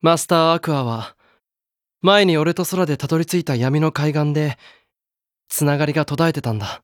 マスター・アクアは前に俺と空でたどり着いた闇の海岸でつながりが途絶えてたんだ。